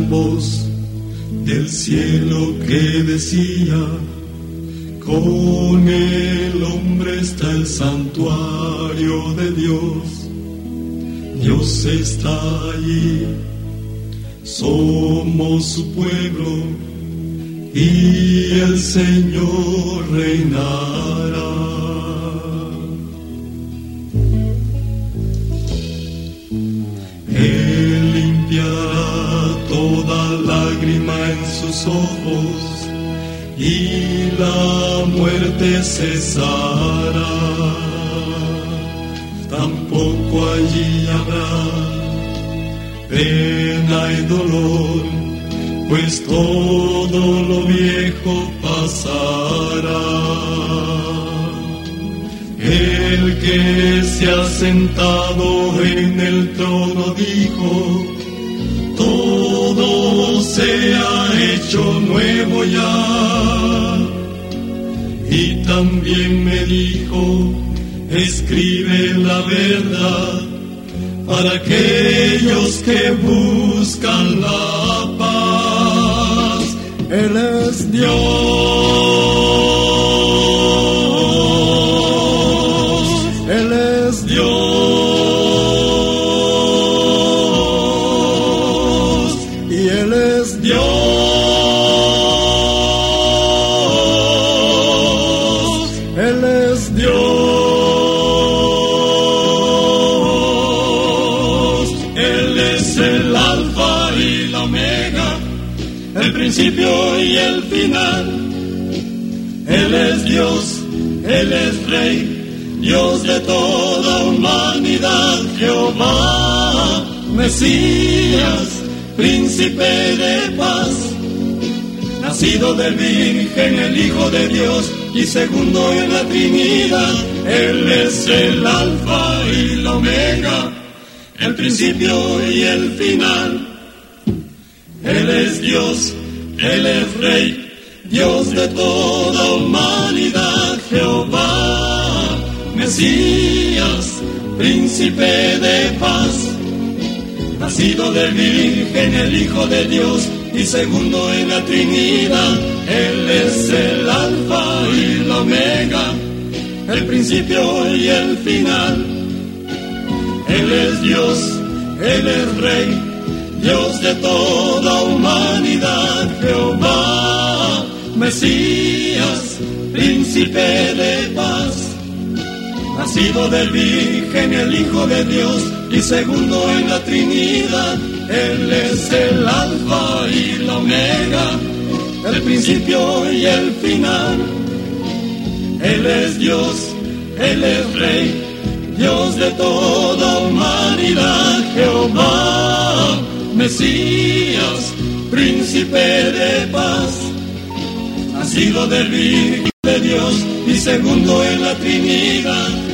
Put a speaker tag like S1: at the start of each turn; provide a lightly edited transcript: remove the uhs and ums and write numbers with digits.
S1: voz del cielo que decía: con el hombre está el santuario de Dios. Dios está allí, somos su pueblo, y el Señor reinará. Él limpiará toda lágrima en sus ojos, y la muerte cesará. Tampoco allí habrá pena y dolor, pues todo lo viejo pasará. El que se ha sentado en el trono dijo: todo se ha hecho nuevo ya. Y también me dijo: escribe la verdad para aquellos que buscan la paz. Él es Dios, Él es Dios, y Él es Dios, Él es Dios. El principio y el final. Él es Dios, Él es Rey, Dios de toda humanidad. Jehová, Mesías, Príncipe de paz, nacido de Virgen, el Hijo de Dios, y segundo en la Trinidad. Él es el Alfa y la Omega, el principio y el final. Él es Dios, Él es Rey, Dios de toda humanidad. Jehová, Mesías, Príncipe de paz, nacido de Virgen, el Hijo de Dios, y segundo en la Trinidad. Él es el Alfa y la Omega, el principio y el final. Él es Dios, Él es Rey, Dios de toda humanidad. Jehová, Mesías, Príncipe de paz, nacido de Virgen, el Hijo de Dios, y segundo en la Trinidad. Él es el Alfa y la Omega, el principio y el final. Él es Dios, Él es Rey, Dios de toda humanidad. Jehová, Mesías, Príncipe de paz, nacido del Virgen de Dios, y segundo en la Trinidad.